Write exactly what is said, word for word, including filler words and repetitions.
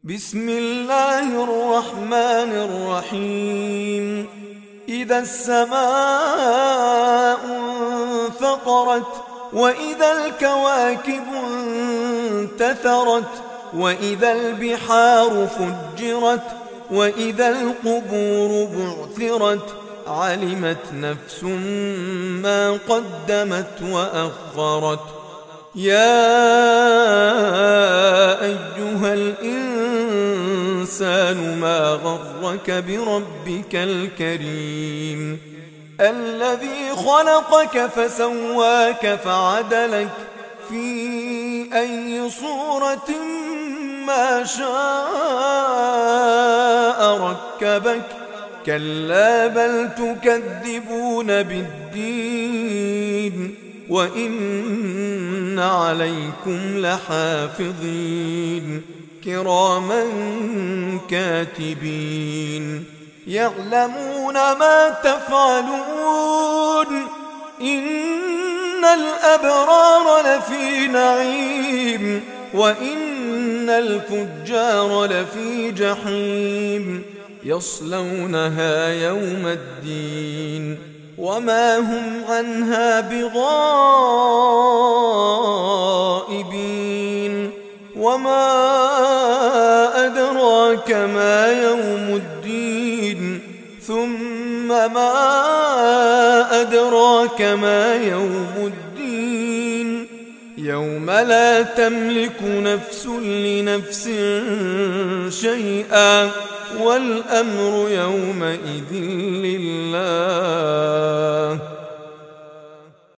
بسم الله الرحمن الرحيم. إذا السماء انفطرت وإذا الكواكب انتثرت وإذا البحار فجرت وإذا القبور بعثرت علمت نفس ما قدمت وأخرت. يا أيها الإنسان ما غرك بربك الكريم الذي خلقك فسواك فعدلك في أي صورة ما شاء ركبك. كلا بل تكذبون بالدين وإن عليكم لحافظين كراما كاتبين يعلمون ما تفعلون. إن الأبرار لفي نعيم وإن الفجار لفي جحيم يصلونها يوم الدين وما هم عنها بغائبين. وما أدراك ما يوم الدين ثم ما أدراك ما يوم الدين يوم لا تملك نفس لنفس شيئا والأمر يومئذ لله.